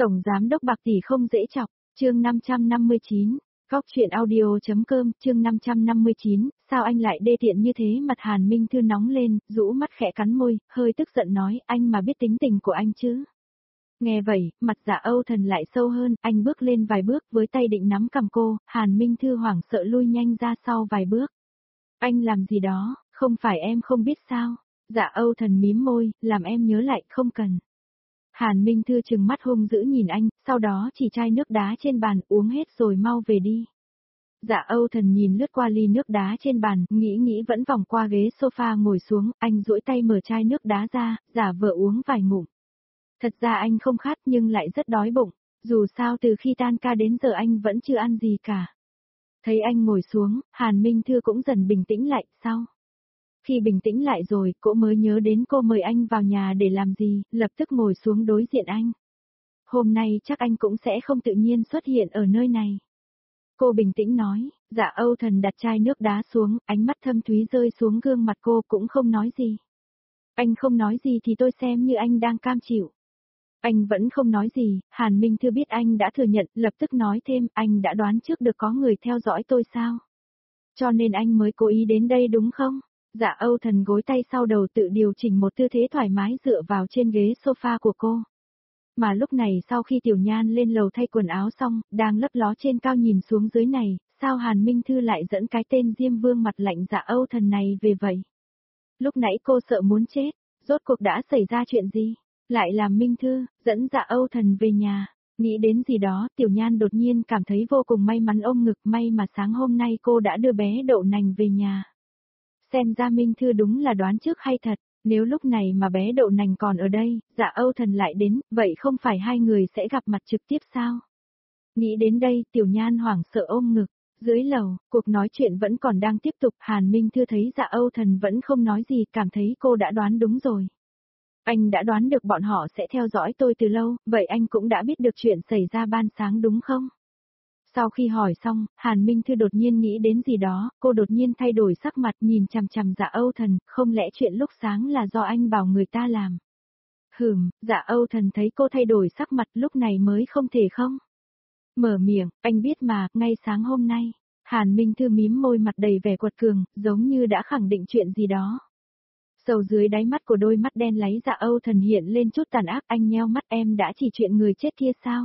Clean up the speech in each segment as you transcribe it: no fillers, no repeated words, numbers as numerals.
Tổng giám đốc Bạc tỷ không dễ chọc, chương 559, Góc truyện audio.com, chương 559, sao anh lại đê tiện như thế? Mặt Hàn Minh Thư nóng lên, rũ mắt khẽ cắn môi, hơi tức giận nói, anh mà biết tính tình của anh chứ. Nghe vậy, mặt Dạ Âu Thần lại sâu hơn, anh bước lên vài bước với tay định nắm cầm cô, Hàn Minh Thư hoảng sợ lui nhanh ra sau vài bước. Anh làm gì đó, không phải em không biết sao? Dạ Âu Thần mím môi, làm em nhớ lại, không cần. Hàn Minh Thư trừng mắt hung dữ nhìn anh, sau đó chỉ chai nước đá trên bàn, uống hết rồi mau về đi. Dạ Âu Thần nhìn lướt qua ly nước đá trên bàn, nghĩ vẫn vòng qua ghế sofa ngồi xuống, anh duỗi tay mở chai nước đá ra, giả vờ uống vài ngụm. Thật ra anh không khát nhưng lại rất đói bụng, dù sao từ khi tan ca đến giờ anh vẫn chưa ăn gì cả. Thấy anh ngồi xuống, Hàn Minh Thư cũng dần bình tĩnh lại, sao? Khi bình tĩnh lại rồi, cô mới nhớ đến cô mời anh vào nhà để làm gì, lập tức ngồi xuống đối diện anh. Hôm nay chắc anh cũng sẽ không tự nhiên xuất hiện ở nơi này. Cô bình tĩnh nói, Dạ Âu Thần đặt chai nước đá xuống, ánh mắt thâm thúy rơi xuống gương mặt cô cũng không nói gì. Anh không nói gì thì tôi xem như anh đang cam chịu. Anh vẫn không nói gì, Hàn Minh Thư biết anh đã thừa nhận, lập tức nói thêm, anh đã đoán trước được có người theo dõi tôi sao? Cho nên anh mới cố ý đến đây đúng không? Dạ Âu Thần gối tay sau đầu tự điều chỉnh một tư thế thoải mái dựa vào trên ghế sofa của cô. Mà lúc này sau khi Tiểu Nhan lên lầu thay quần áo xong, đang lấp ló trên cao nhìn xuống dưới này, sao Hàn Minh Thư lại dẫn cái tên Diêm Vương mặt lạnh Dạ Âu Thần này về vậy? Lúc nãy cô sợ muốn chết, rốt cuộc đã xảy ra chuyện gì? Lại làm Minh Thư, dẫn Dạ Âu Thần về nhà. Nghĩ đến gì đó, Tiểu Nhan đột nhiên cảm thấy vô cùng may mắn ôm ngực, may mà sáng hôm nay cô đã đưa bé Đậu Nành về nhà. Xem ra Minh Thư đúng là đoán trước hay thật, nếu lúc này mà bé Đậu Nành còn ở đây, Dạ Âu Thần lại đến, vậy không phải hai người sẽ gặp mặt trực tiếp sao? Nghĩ đến đây, Tiểu Nhan hoảng sợ ôm ngực. Dưới lầu, cuộc nói chuyện vẫn còn đang tiếp tục, Hàn Minh Thư thấy Dạ Âu Thần vẫn không nói gì, cảm thấy cô đã đoán đúng rồi. Anh đã đoán được bọn họ sẽ theo dõi tôi từ lâu, vậy anh cũng đã biết được chuyện xảy ra ban sáng đúng không? Sau khi hỏi xong, Hàn Minh Thư đột nhiên nghĩ đến gì đó, cô đột nhiên thay đổi sắc mặt nhìn chằm chằm Dạ Âu Thần, không lẽ chuyện lúc sáng là do anh bảo người ta làm? Dạ Âu Thần thấy cô thay đổi sắc mặt lúc này mới không thể không. Mở miệng, anh biết mà, ngay sáng hôm nay, Hàn Minh Thư mím môi mặt đầy vẻ quật cường, giống như đã khẳng định chuyện gì đó. Sâu dưới đáy mắt của đôi mắt đen láy Dạ Âu Thần hiện lên chút tàn ác, anh nheo mắt, em đã chỉ chuyện người chết kia sao?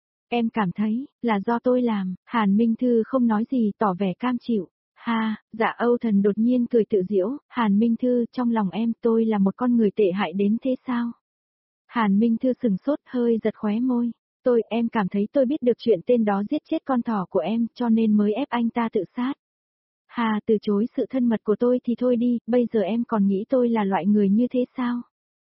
Em cảm thấy, là do tôi làm, Hàn Minh Thư không nói gì tỏ vẻ cam chịu. Ha, Dạ Âu Thần đột nhiên cười tự giễu, Hàn Minh Thư trong lòng em tôi là một con người tệ hại đến thế sao? Hàn Minh Thư sừng sốt hơi giật khóe môi. Em cảm thấy tôi biết được chuyện tên đó giết chết con thỏ của em cho nên mới ép anh ta tự sát. Hà, từ chối sự thân mật của tôi thì thôi đi, bây giờ em còn nghĩ tôi là loại người như thế sao?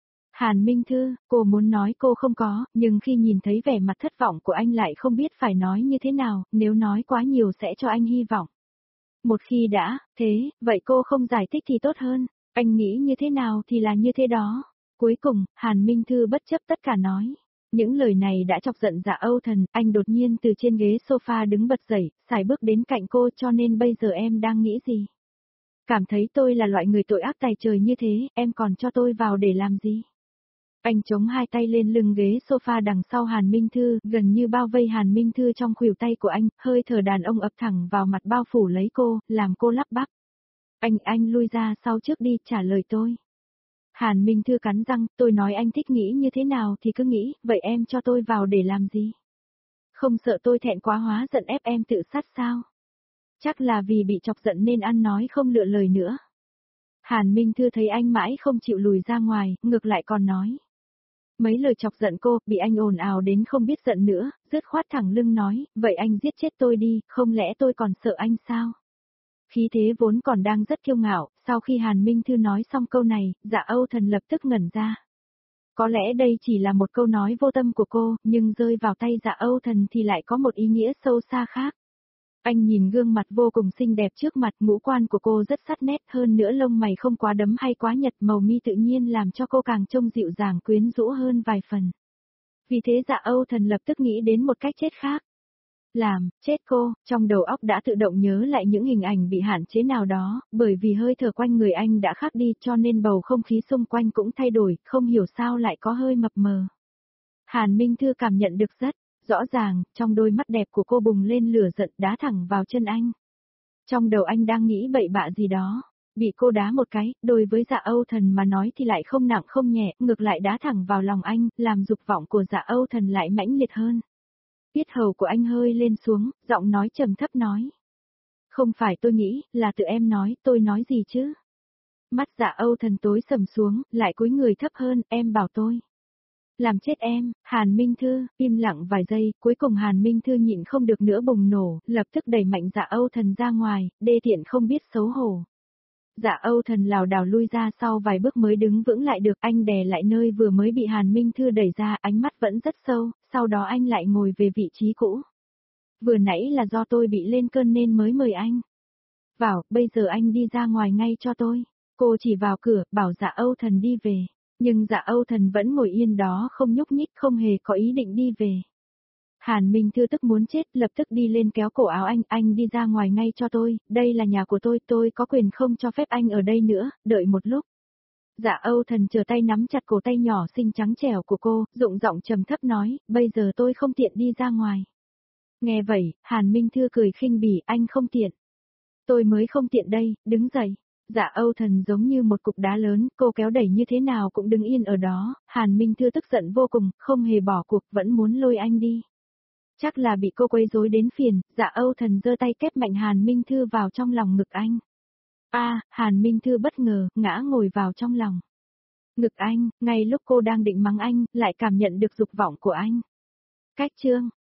Hàn Minh Thư, cô muốn nói cô không có, nhưng khi nhìn thấy vẻ mặt thất vọng của anh lại không biết phải nói như thế nào, nếu nói quá nhiều sẽ cho anh hy vọng. Một khi đã, thế, vậy cô không giải thích thì tốt hơn, anh nghĩ như thế nào thì là như thế đó. Cuối cùng, Hàn Minh Thư bất chấp tất cả nói. Những lời này đã chọc giận Dạ Âu Thần, anh đột nhiên từ trên ghế sofa đứng bật dậy, sải bước đến cạnh cô, cho nên bây giờ em đang nghĩ gì? Cảm thấy tôi là loại người tội ác tày trời như thế, em còn cho tôi vào để làm gì? Anh chống hai tay lên lưng ghế sofa đằng sau Hàn Minh Thư, gần như bao vây Hàn Minh Thư trong khuỷu tay của anh, hơi thở đàn ông ập thẳng vào mặt bao phủ lấy cô, làm cô lắp bắp. Anh lui ra sau trước đi, trả lời tôi. Hàn Minh Thư cắn răng, tôi nói anh thích nghĩ như thế nào thì cứ nghĩ, vậy em cho tôi vào để làm gì? Không sợ tôi thẹn quá hóa giận ép em tự sát sao? Chắc là vì bị chọc giận nên ăn nói không lựa lời nữa. Hàn Minh Thư thấy anh mãi không chịu lùi ra ngoài, ngược lại còn nói. Mấy lời chọc giận cô, bị anh ồn ào đến không biết giận nữa, dứt khoát thẳng lưng nói, vậy anh giết chết tôi đi, không lẽ tôi còn sợ anh sao? Khí thế vốn còn đang rất kiêu ngạo, sau khi Hàn Minh Thư nói xong câu này, Dạ Âu Thần lập tức ngẩn ra. Có lẽ đây chỉ là một câu nói vô tâm của cô, nhưng rơi vào tay Dạ Âu Thần thì lại có một ý nghĩa sâu xa khác. Anh nhìn gương mặt vô cùng xinh đẹp trước mặt, ngũ quan của cô rất sắc nét, hơn nữa lông mày không quá đấm hay quá nhật, màu mi tự nhiên làm cho cô càng trông dịu dàng quyến rũ hơn vài phần. Vì thế Dạ Âu Thần lập tức nghĩ đến một cách chết khác. Chết cô, trong đầu óc đã tự động nhớ lại những hình ảnh bị hạn chế nào đó, bởi vì hơi thở quanh người anh đã khác đi cho nên bầu không khí xung quanh cũng thay đổi, không hiểu sao lại có hơi mập mờ. Hàn Minh Thư cảm nhận được rất rõ ràng, trong đôi mắt đẹp của cô bùng lên lửa giận đá thẳng vào chân anh. Trong đầu anh đang nghĩ bậy bạ gì đó, bị cô đá một cái, đối với Dạ Âu Thần mà nói thì lại không nặng không nhẹ, ngược lại đá thẳng vào lòng anh, làm dục vọng của Dạ Âu Thần lại mãnh liệt hơn. Yết hầu của anh hơi lên xuống, giọng nói trầm thấp nói. Không phải tôi nghĩ, là tự em nói, tôi nói gì chứ? Mắt Dạ Âu Thần tối sầm xuống, lại cúi người thấp hơn, em bảo tôi. Làm chết em, Hàn Minh Thư, im lặng vài giây, cuối cùng Hàn Minh Thư nhịn không được nữa bùng nổ, lập tức đẩy mạnh Dạ Âu Thần ra ngoài, đê tiện không biết xấu hổ. Dạ Âu Thần lảo đảo lui ra sau vài bước mới đứng vững lại được, anh đè lại nơi vừa mới bị Hàn Minh Thư đẩy ra, ánh mắt vẫn rất sâu, sau đó anh lại ngồi về vị trí cũ. Vừa nãy là do tôi bị lên cơn nên mới mời anh. Vào, bây giờ anh đi ra ngoài ngay cho tôi. Cô chỉ vào cửa, bảo Dạ Âu Thần đi về. Nhưng Dạ Âu Thần vẫn ngồi yên đó không nhúc nhích, không hề có ý định đi về. Hàn Minh Thư tức muốn chết, lập tức đi lên kéo cổ áo anh đi ra ngoài ngay cho tôi, đây là nhà của tôi có quyền không cho phép anh ở đây nữa, đợi một lúc. Dạ Âu Thần chờ tay nắm chặt cổ tay nhỏ xinh trắng trẻo của cô, dụng giọng trầm thấp nói, bây giờ tôi không tiện đi ra ngoài. Nghe vậy, Hàn Minh Thư cười khinh bỉ, anh không tiện. Tôi mới không tiện đây, đứng dậy. Dạ Âu Thần giống như một cục đá lớn, cô kéo đẩy như thế nào cũng đứng yên ở đó, Hàn Minh Thư tức giận vô cùng, không hề bỏ cuộc, vẫn muốn lôi anh đi. Chắc là bị cô quấy rối đến phiền, Dạ Âu Thần giơ tay kép mạnh Hàn Minh Thư vào trong lòng ngực anh. Hàn Minh Thư bất ngờ, ngã ngồi vào trong lòng ngực anh, ngay lúc cô đang định mắng anh, lại cảm nhận được dục vọng của anh. Cách chương